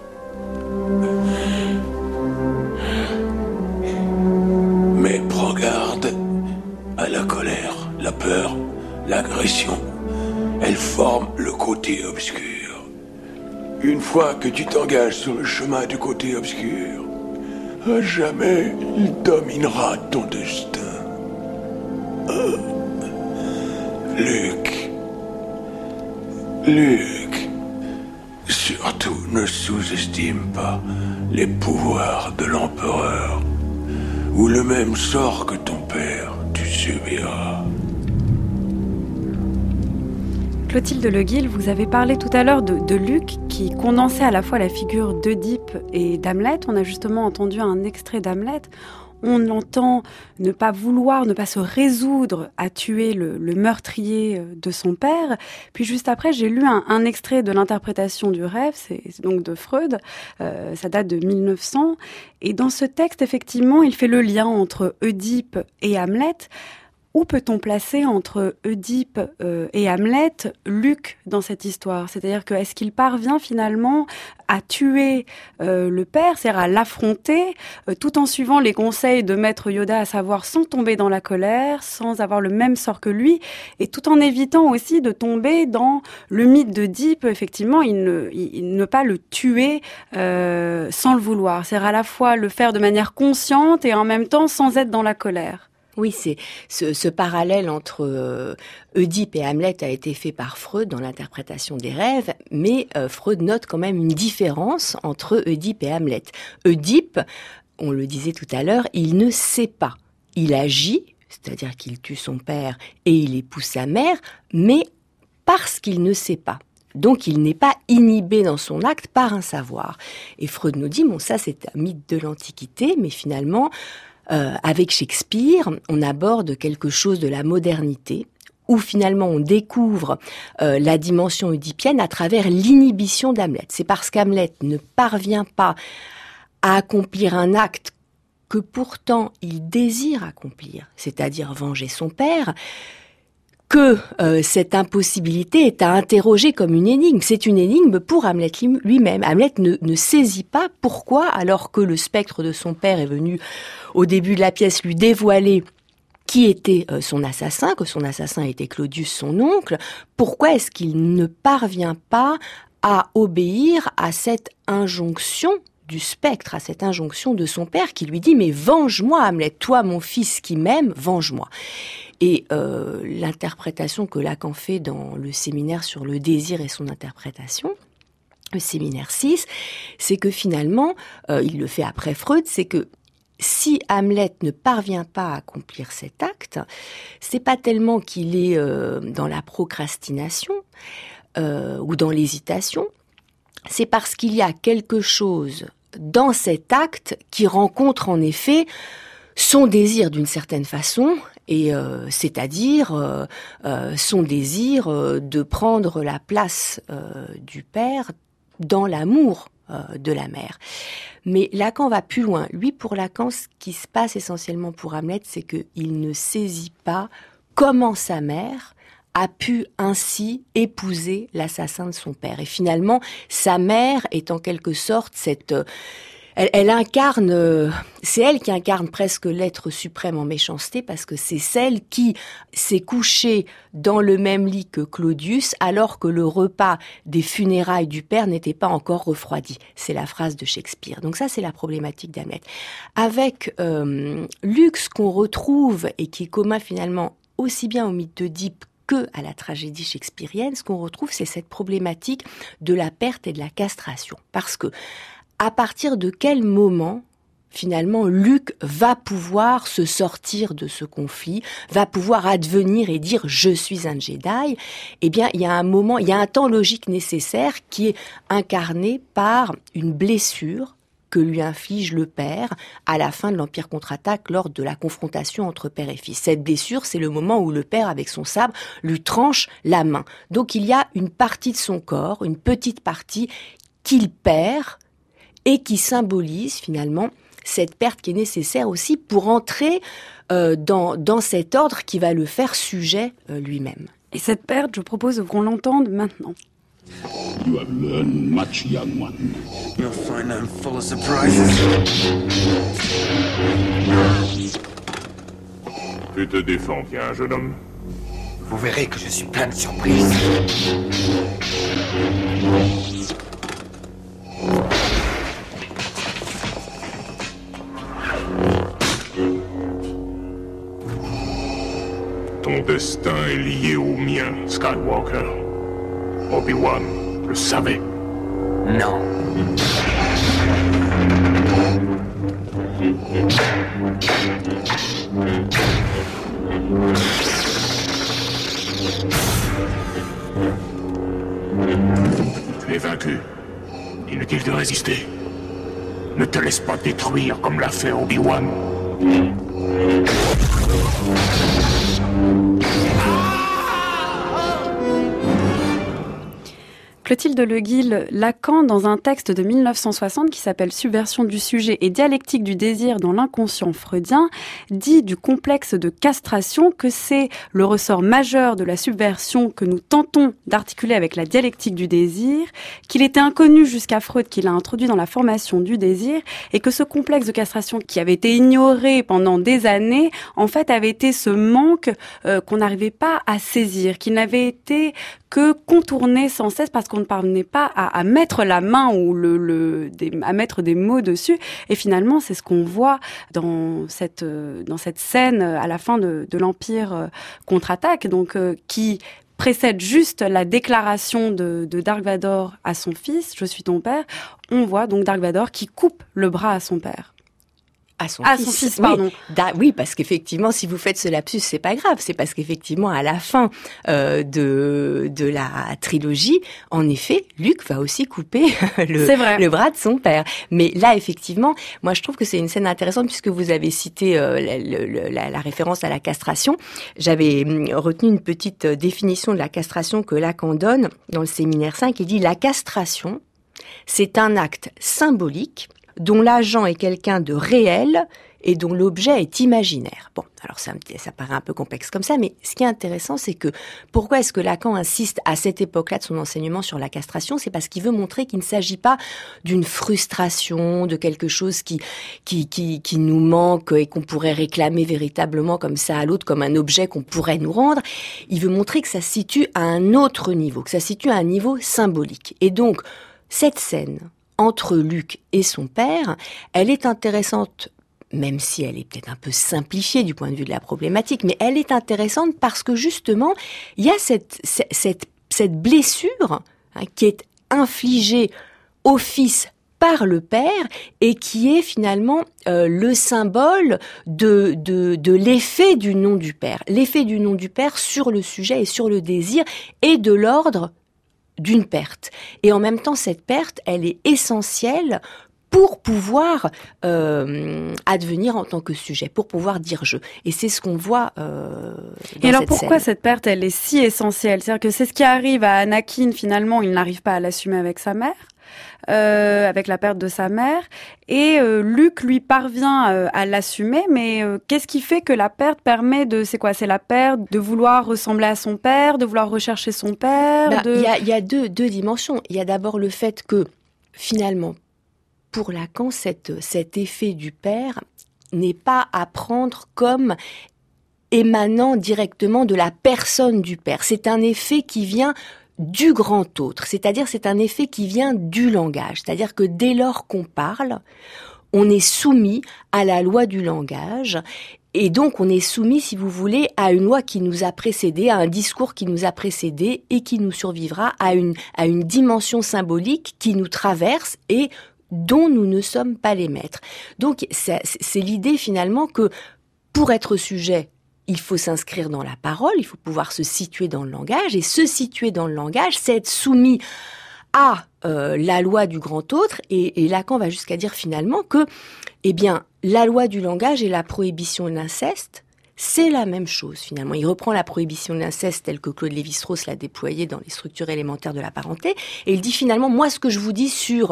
Mais prends garde à la colère, la peur, l'agression. Elles forment le côté obscur. Une fois que tu t'engages sur le chemin du côté obscur, à jamais il dominera ton destin. Luke, surtout ne sous-estime pas les pouvoirs de l'empereur, ou le même sort que ton père, tu subiras.
Clotilde Le Guil, vous avez parlé tout à l'heure de Luke qui condensait à la fois la figure d'Œdipe et d'Hamlet. On a justement entendu un extrait d'Hamlet. On l'entend ne pas vouloir, ne pas se résoudre à tuer le meurtrier de son père. Puis juste après, j'ai lu un extrait de l'interprétation du rêve, c'est donc de Freud, ça date de 1900. Et dans ce texte, effectivement, il fait le lien entre Œdipe et Hamlet. Où peut-on placer entre Œdipe et Hamlet Luke dans cette histoire? C'est-à-dire que est-ce qu'il parvient finalement à tuer le père, c'est-à-dire à l'affronter, tout en suivant les conseils de Maître Yoda, à savoir sans tomber dans la colère, sans avoir le même sort que lui, et tout en évitant aussi de tomber dans le mythe d'Œdipe, effectivement, il ne pas le tuer sans le vouloir. C'est-à-dire à la fois le faire de manière consciente et en même temps sans être dans la colère.
Oui, c'est ce parallèle entre Œdipe et Hamlet a été fait par Freud dans l'interprétation des rêves, mais Freud note quand même une différence entre Œdipe et Hamlet. Œdipe, on le disait tout à l'heure, il ne sait pas. Il agit, c'est-à-dire qu'il tue son père et il épouse sa mère, mais parce qu'il ne sait pas. Donc, il n'est pas inhibé dans son acte par un savoir. Et Freud nous dit, bon, ça c'est un mythe de l'Antiquité, mais finalement, avec Shakespeare, on aborde quelque chose de la modernité, où finalement on découvre la dimension œdipienne à travers l'inhibition d'Hamlet. C'est parce qu'Hamlet ne parvient pas à accomplir un acte que pourtant il désire accomplir, c'est-à-dire venger son père, que cette impossibilité est à interroger comme une énigme. C'est une énigme pour Hamlet lui-même. Hamlet ne saisit pas pourquoi, alors que le spectre de son père est venu au début de la pièce lui dévoiler qui était son assassin, que son assassin était Claudius, son oncle, pourquoi est-ce qu'il ne parvient pas à obéir à cette injonction du spectre, à cette injonction de son père qui lui dit « Mais venge-moi, Hamlet, toi mon fils qui m'aime, venge-moi ». Et l'interprétation que Lacan fait dans le séminaire sur le désir et son interprétation, le séminaire 6, c'est que finalement, il le fait après Freud, c'est que si Hamlet ne parvient pas à accomplir cet acte, c'est pas tellement qu'il est dans la procrastination ou dans l'hésitation, c'est parce qu'il y a quelque chose dans cet acte qui rencontre en effet son désir d'une certaine façon, et c'est-à-dire son désir de prendre la place du père dans l'amour de la mère. Mais Lacan va plus loin. Lui, pour Lacan, ce qui se passe essentiellement pour Hamlet, c'est qu'il ne saisit pas comment sa mère a pu ainsi épouser l'assassin de son père. Et finalement, sa mère est en quelque sorte elle incarne, c'est elle qui incarne presque l'être suprême en méchanceté, parce que c'est celle qui s'est couchée dans le même lit que Claudius, alors que le repas des funérailles du père n'était pas encore refroidi. C'est la phrase de Shakespeare. Donc ça, c'est la problématique d'Hamlet. Avec Luc, ce qu'on retrouve, et qui est commun finalement aussi bien au mythe d'Oedipe que à la tragédie shakespearienne, ce qu'on retrouve, c'est cette problématique de la perte et de la castration. Parce que, à partir de quel moment, finalement, Luc va pouvoir se sortir de ce conflit, va pouvoir advenir et dire « je suis un Jedi », eh bien, il y a un moment, il y a un temps logique nécessaire qui est incarné par une blessure que lui inflige le père à la fin de l'Empire contre-attaque lors de la confrontation entre père et fils. Cette blessure, c'est le moment où le père, avec son sabre, lui tranche la main. Donc il y a une partie de son corps, une petite partie qu'il perd et qui symbolise finalement cette perte qui est nécessaire aussi pour entrer dans cet ordre qui va le faire sujet lui-même.
Et cette perte, je propose qu'on l'entende maintenant.
You have learned much, young one.
You'll find I'm full of surprises.
Tu te défends bien, jeune homme.
Vous verrez que je suis plein de surprises.
Ton destin est lié au mien, Skywalker. Obi-Wan le savait.
Non.
Tu es vaincu. Inutile de résister. Ne te laisse pas détruire comme l'a fait Obi-Wan.
Clotilde Le Guil, Lacan, dans un texte de 1960 qui s'appelle « Subversion du sujet et dialectique du désir dans l'inconscient freudien », dit du complexe de castration que c'est le ressort majeur de la subversion que nous tentons d'articuler avec la dialectique du désir, qu'il était inconnu jusqu'à Freud, qu'il a introduit dans la formation du désir, et que ce complexe de castration qui avait été ignoré pendant des années, en fait, avait été ce manque qu'on n'arrivait pas à saisir, qui n'avait été que contourné sans cesse parce qu'on ne parvenait pas à mettre la main ou à mettre des mots dessus. Et finalement, c'est ce qu'on voit dans cette scène à la fin de l'Empire contre-attaque, donc qui précède juste la déclaration de Dark Vador à son fils, « Je suis ton père ». On voit donc Dark Vador qui coupe le bras à son père.
Son fils, pardon. Oui, parce qu'effectivement, si vous faites ce lapsus, c'est pas grave. C'est parce qu'effectivement, à la fin de la trilogie, en effet, Luc va aussi couper le bras de son père. Mais là, effectivement, moi, je trouve que c'est une scène intéressante puisque vous avez cité la référence à la castration. J'avais retenu une petite définition de la castration que Lacan donne dans le séminaire 5. Il dit « La castration, c'est un acte symbolique dont l'agent est quelqu'un de réel et dont l'objet est imaginaire. » Bon, alors ça paraît un peu complexe comme ça, mais ce qui est intéressant, c'est que pourquoi est-ce que Lacan insiste à cette époque-là de son enseignement sur la castration ? C'est parce qu'il veut montrer qu'il ne s'agit pas d'une frustration, de quelque chose qui nous manque et qu'on pourrait réclamer véritablement comme ça à l'autre, comme un objet qu'on pourrait nous rendre. Il veut montrer que ça se situe à un autre niveau, que ça se situe à un niveau symbolique. Et donc, cette scène entre Luc et son père, elle est intéressante, même si elle est peut-être un peu simplifiée du point de vue de la problématique, mais elle est intéressante parce que justement, il y a cette blessure qui est infligée au fils par le père et qui est finalement le symbole de l'effet du nom du père. L'effet du nom du père sur le sujet et sur le désir est de l'ordre d'une perte. Et en même temps, cette perte, elle est essentielle pour pouvoir advenir en tant que sujet, pour pouvoir dire je. Et c'est ce qu'on voit dans
Et alors
cette
pourquoi
scène.
cette perte, elle est si essentielle ? C'est-à-dire que c'est ce qui arrive à Anakin, finalement, il n'arrive pas à l'assumer avec sa mère. avec la perte de sa mère. Et Luke, lui, parvient à l'assumer, mais qu'est-ce qui fait que la perte permet de... C'est quoi? C'est la perte de vouloir ressembler à son père, de vouloir rechercher son père?
Il y a deux dimensions. Il y a d'abord le fait que, finalement, pour Lacan, cet effet du père n'est pas à prendre comme émanant directement de la personne du père. C'est un effet qui vient du grand autre, c'est-à-dire c'est un effet qui vient du langage. C'est-à-dire que dès lors qu'on parle, on est soumis à la loi du langage. Et donc, on est soumis, si vous voulez, à une loi qui nous a précédés, à un discours qui nous a précédés et qui nous survivra, à une dimension symbolique qui nous traverse et dont nous ne sommes pas les maîtres. Donc, c'est l'idée finalement que pour être sujet, il faut s'inscrire dans la parole, il faut pouvoir se situer dans le langage, et se situer dans le langage, c'est être soumis à la loi du grand autre, et Lacan va jusqu'à dire finalement que, eh bien, la loi du langage et la prohibition de l'inceste, c'est la même chose finalement. Il reprend la prohibition de l'inceste telle que Claude Lévi-Strauss l'a déployée dans les structures élémentaires de la parenté, et il dit finalement, moi ce que je vous dis sur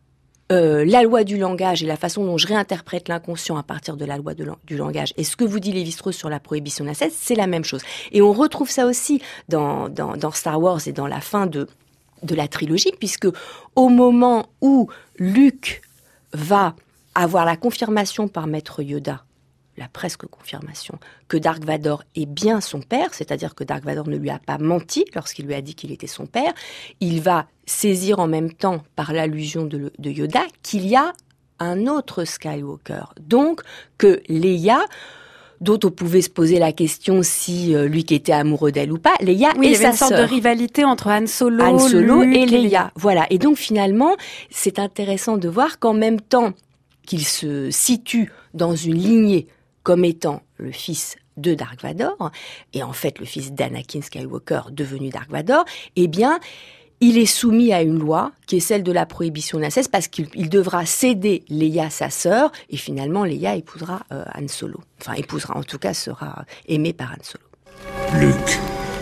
la loi du langage et la façon dont je réinterprète l'inconscient à partir de la loi du langage et ce que vous dit Lévi-Strauss sur la prohibition de l'inceste, c'est la même chose. Et on retrouve ça aussi dans Star Wars et dans la fin de la trilogie, puisque au moment où Luke va avoir la confirmation par Maître Yoda, la presque confirmation, que Dark Vador est bien son père, c'est-à-dire que Dark Vador ne lui a pas menti lorsqu'il lui a dit qu'il était son père, il va saisir en même temps, par l'allusion de Yoda, qu'il y a un autre Skywalker. Donc, que Leia, dont on pouvait se poser la question si Luke était amoureux d'elle ou pas, Leia
oui,
et sa sœur. Il y avait une
sorte de rivalité entre Han Solo
Luke et
Leia.
Leia. Voilà. Et donc, finalement, c'est intéressant de voir qu'en même temps qu'il se situe dans une lignée comme étant le fils de Dark Vador, et en fait le fils d'Anakin Skywalker devenu Dark Vador, eh bien, il est soumis à une loi qui est celle de la prohibition de l'inceste, parce qu'il devra céder Leia, sa sœur, et finalement Leia épousera Han Solo. Enfin, épousera, en tout cas, sera aimée par Han Solo.
Luke,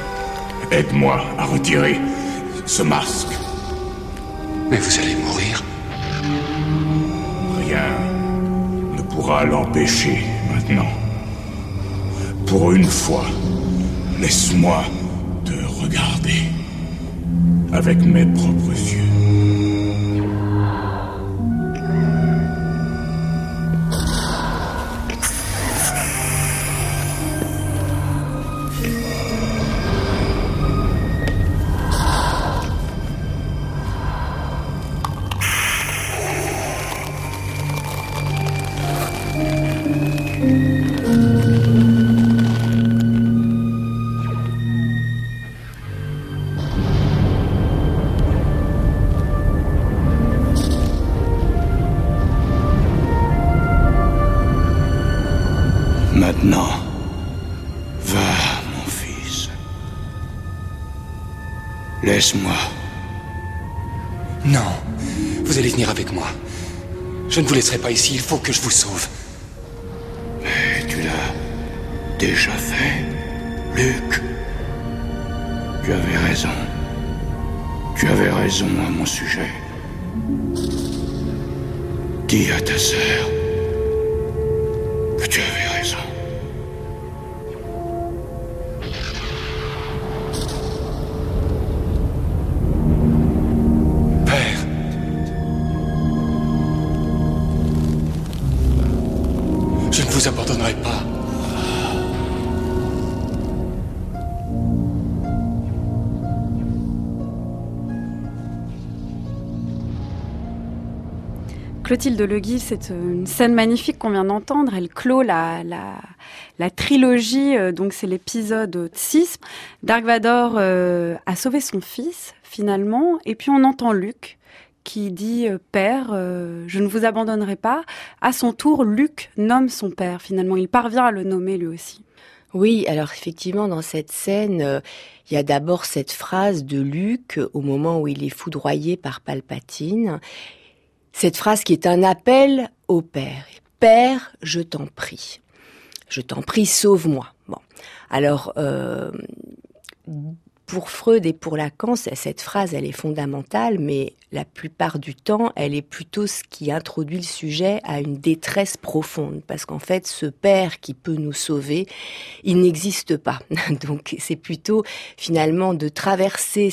aide-moi à retirer ce masque.
Mais vous allez mourir.
Rien ne pourra l'empêcher maintenant. Pour une fois, laisse-moi te regarder avec mes propres yeux. Maintenant, va, mon fils. Laisse-moi.
Non, vous allez venir avec moi. Je ne vous laisserai pas ici, il faut que je vous sauve.
Mais tu l'as déjà fait, Luke. Tu avais raison. Tu avais raison à mon sujet. Dis à ta sœur que tu avais raison.
Père. Je ne vous abandonnerai pas.
Clotilde Legui, c'est une scène magnifique qu'on vient d'entendre. Elle clôt la trilogie, donc c'est l'épisode 6. Dark Vador a sauvé son fils, finalement, et puis on entend Luke qui dit « Père, je ne vous abandonnerai pas ». À son tour, Luke nomme son père, finalement. Il parvient à le nommer lui aussi.
Oui, alors effectivement, dans cette scène, il y a d'abord cette phrase de Luke au moment où il est foudroyé par Palpatine. Cette phrase qui est un appel au Père. « Père, je t'en prie. Je t'en prie, sauve-moi. » Bon. Alors, pour Freud et pour Lacan, cette phrase, elle est fondamentale, mais la plupart du temps, elle est plutôt ce qui introduit le sujet à une détresse profonde. Parce qu'en fait, ce père qui peut nous sauver, il n'existe pas. Donc, c'est plutôt, finalement, de traverser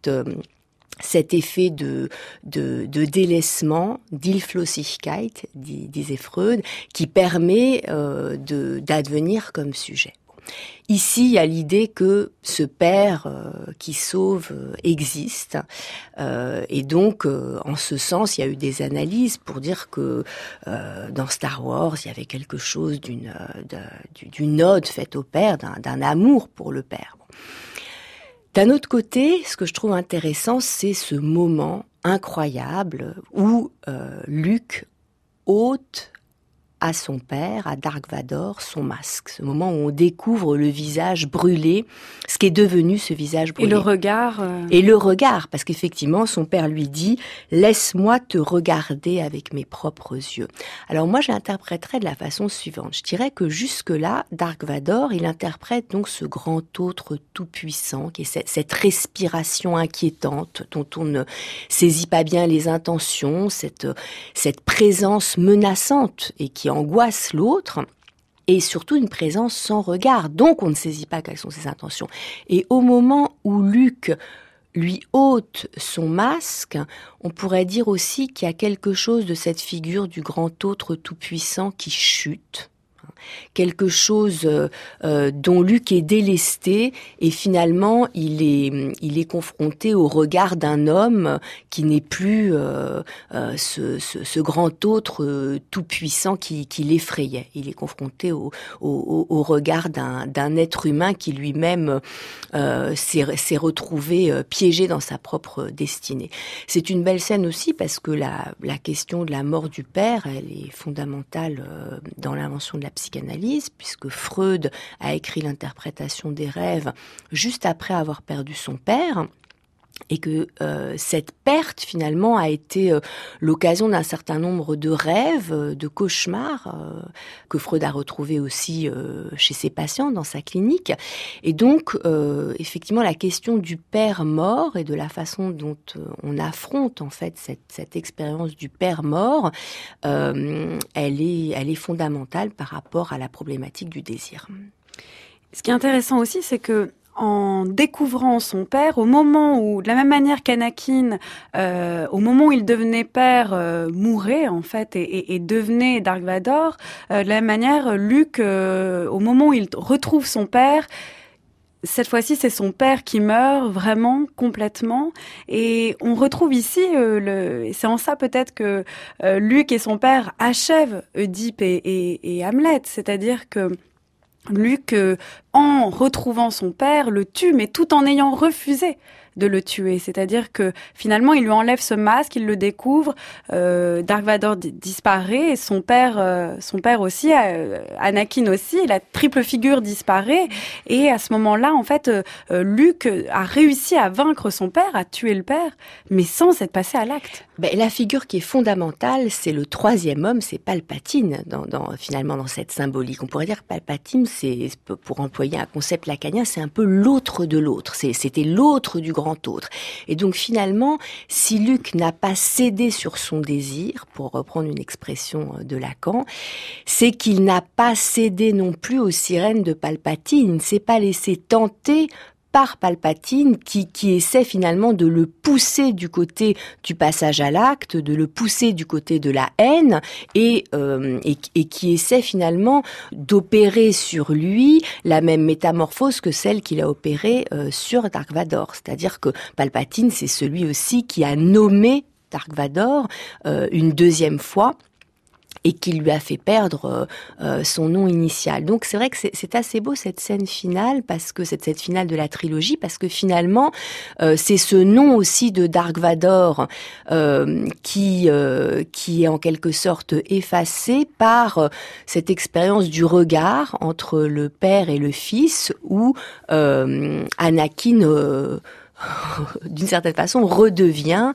cet effet de délaissement, d'Hilflosigkeit, disait Freud, qui permet d'advenir comme sujet. Ici, il y a l'idée que ce père qui sauve existe, et donc, en ce sens, il y a eu des analyses pour dire que dans Star Wars, il y avait quelque chose d'une ode faite au père, d'un amour pour le père. D'un autre côté, ce que je trouve intéressant, c'est ce moment incroyable où Luke ôte à son père, à Dark Vador, son masque. Ce moment où on découvre le visage brûlé, ce qui est devenu ce visage brûlé.
Et le regard.
Et le regard, parce qu'effectivement, son père lui dit « Laisse-moi te regarder avec mes propres yeux ». Alors moi, je l'interpréterais de la façon suivante. Je dirais que jusque-là, Dark Vador, il interprète donc ce grand autre tout-puissant, qui est cette respiration inquiétante, dont on ne saisit pas bien les intentions, cette présence menaçante et qui angoisse l'autre, et surtout une présence sans regard, donc on ne saisit pas quelles sont ses intentions. Et au moment où Luke lui ôte son masque, on pourrait dire aussi qu'il y a quelque chose de cette figure du grand autre tout-puissant qui chute, quelque chose dont Luke est délesté, et finalement il est confronté au regard d'un homme qui n'est plus ce grand autre tout puissant qui l'effrayait. Il est confronté au regard d'un être humain qui lui-même s'est retrouvé piégé dans sa propre destinée. C'est une belle scène aussi parce que la question de la mort du père, elle est fondamentale dans l'invention de la psychanalyse, puisque Freud a écrit l'interprétation des rêves juste après avoir perdu son père, et que cette perte finalement a été l'occasion d'un certain nombre de rêves, de cauchemars que Freud a retrouvés aussi chez ses patients dans sa clinique. Et donc effectivement la question du père mort et de la façon dont on affronte en fait cette expérience du père mort, elle est fondamentale par rapport à la problématique du désir.
Ce qui est intéressant aussi, c'est que en découvrant son père, au moment où, de la même manière qu'Anakin, au moment où il devenait père, mourait en fait et devenait Dark Vador, de la même manière, Luke, au moment où il retrouve son père, cette fois-ci, c'est son père qui meurt vraiment complètement, et on retrouve ici et c'est en ça peut-être que Luke et son père achèvent Oedipe et Hamlet, c'est-à-dire que Luke, en retrouvant son père, le tue, mais tout en ayant refusé de le tuer. C'est-à-dire que finalement, il lui enlève ce masque, il le découvre, Dark Vador disparaît, et son père aussi, Anakin aussi, la triple figure disparaît, et à ce moment-là, en fait, Luke a réussi à vaincre son père, à tuer le père, mais sans être passé à l'acte.
La figure qui est fondamentale, c'est le troisième homme, c'est Palpatine, finalement dans cette symbolique. On pourrait dire que Palpatine, c'est, pour employer un concept lacanien, c'est un peu l'autre de l'autre. C'était l'autre du grand autre. Et donc finalement, si Luke n'a pas cédé sur son désir, pour reprendre une expression de Lacan, c'est qu'il n'a pas cédé non plus aux sirènes de Palpatine. Il ne s'est pas laissé tenter par Palpatine qui essaie finalement de le pousser du côté du passage à l'acte, de le pousser du côté de la haine, et qui essaie finalement d'opérer sur lui la même métamorphose que celle qu'il a opérée sur Dark Vador. C'est-à-dire que Palpatine, c'est celui aussi qui a nommé Dark Vador une deuxième fois, et qui lui a fait perdre son nom initial. Donc c'est vrai que c'est assez beau cette scène finale, parce que cette finale de la trilogie, parce que finalement c'est ce nom aussi de Dark Vador qui est en quelque sorte effacé par cette expérience du regard entre le père et le fils, où Anakin d'une certaine façon redevient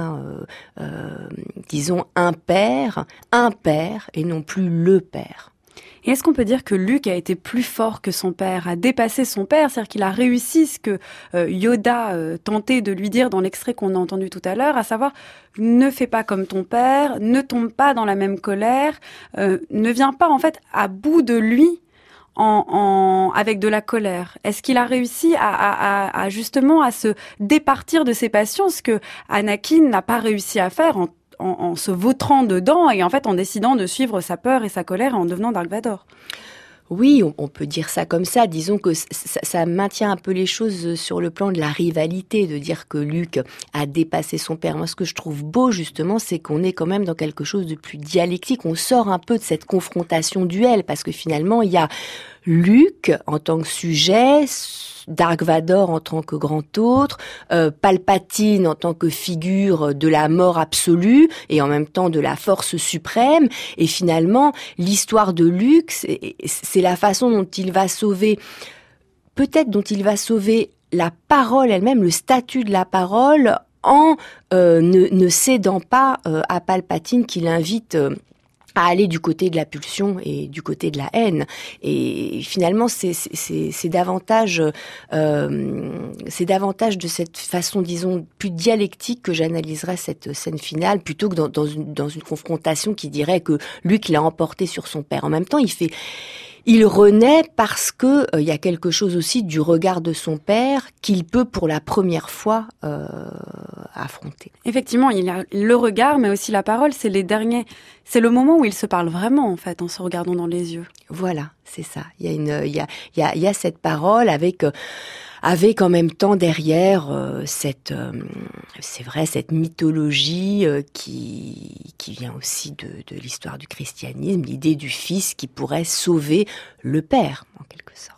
disons un père et non plus le père.
Et est-ce qu'on peut dire que Luke a été plus fort que son père, a dépassé son père, c'est-à-dire qu'il a réussi ce que Yoda tentait de lui dire dans l'extrait qu'on a entendu tout à l'heure, à savoir ne fais pas comme ton père, ne tombe pas dans la même colère, ne viens pas en fait à bout de lui avec de la colère. Est-ce qu'il a réussi à justement à se départir de ses passions, ce que Anakin n'a pas réussi à faire en se vautrant dedans et en fait en décidant de suivre sa peur et sa colère et en devenant Dark Vador?
Oui, on peut dire ça comme ça. Disons que ça maintient un peu les choses sur le plan de la rivalité, de dire que Luke a dépassé son père. Moi, ce que je trouve beau, justement, c'est qu'on est quand même dans quelque chose de plus dialectique. On sort un peu de cette confrontation duel, parce que finalement, il y a Luke en tant que sujet, Dark Vador en tant que grand autre, Palpatine en tant que figure de la mort absolue et en même temps de la force suprême. Et finalement, l'histoire de Luke, c'est la façon dont il va sauver, la parole elle-même, le statut de la parole, en ne cédant pas à Palpatine qui l'invite à aller du côté de la pulsion et du côté de la haine. Et finalement, c'est davantage de cette façon, disons, plus dialectique que j'analyserais cette scène finale, plutôt que dans une confrontation qui dirait que Luke l'a emporté sur son père. En même temps, il renaît parce que il y a quelque chose aussi du regard de son père qu'il peut pour la première fois affronter.
Effectivement, il a le regard, mais aussi la parole. C'est le moment où ils se parlent vraiment, en fait, en se regardant dans les yeux.
Voilà, c'est ça. Il y a cette parole avec en même temps derrière cette mythologie qui vient aussi de l'histoire du christianisme, l'idée du fils qui pourrait sauver le père, en quelque sorte.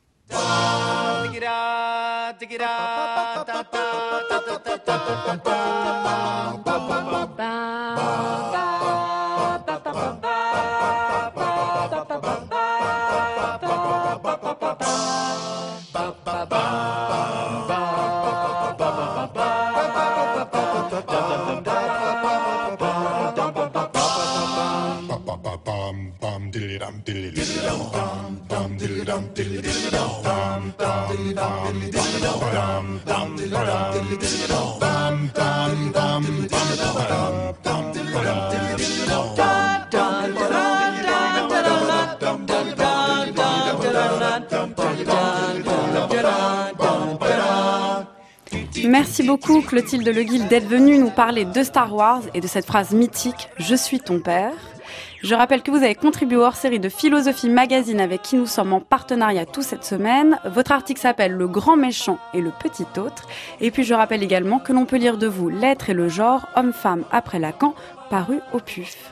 Merci beaucoup Clotilde Leguil d'être venue nous parler de Star Wars et de cette phrase mythique « Je suis ton père ». Je rappelle que vous avez contribué au hors-série de Philosophie Magazine avec qui nous sommes en partenariat toute cette semaine. Votre article s'appelle « Le grand méchant et le petit autre ». Et puis je rappelle également que l'on peut lire de vous « L'être et le genre, homme-femme après Lacan », paru au PUF.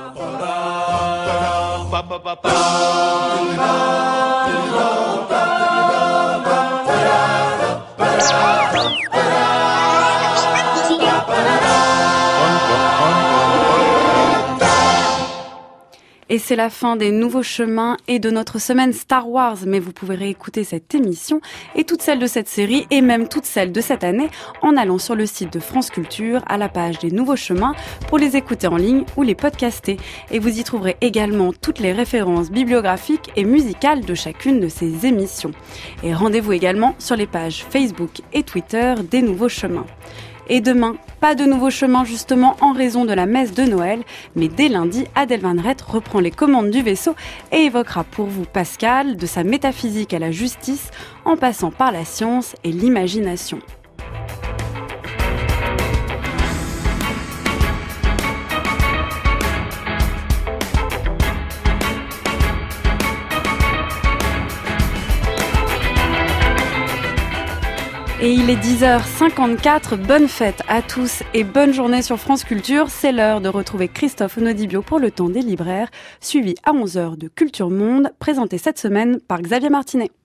Et c'est la fin des nouveaux chemins et de notre semaine Star Wars. Mais vous pouvez réécouter cette émission et toutes celles de cette série et même toutes celles de cette année en allant sur le site de France Culture à la page des nouveaux chemins pour les écouter en ligne ou les podcaster. Et vous y trouverez également toutes les références bibliographiques et musicales de chacune de ces émissions. Et rendez-vous également sur les pages Facebook et Twitter des nouveaux chemins. Et demain, pas de nouveau chemin justement en raison de la messe de Noël, mais dès lundi, Adèle Van Rett reprend les commandes du vaisseau et évoquera pour vous Pascal, de sa métaphysique à la justice, en passant par la science et l'imagination. Et il est 10h54, bonne fête à tous et bonne journée sur France Culture. C'est l'heure de retrouver Christophe Onodibio pour le temps des libraires, suivi à 11h de Culture Monde, présenté cette semaine par Xavier Martinet.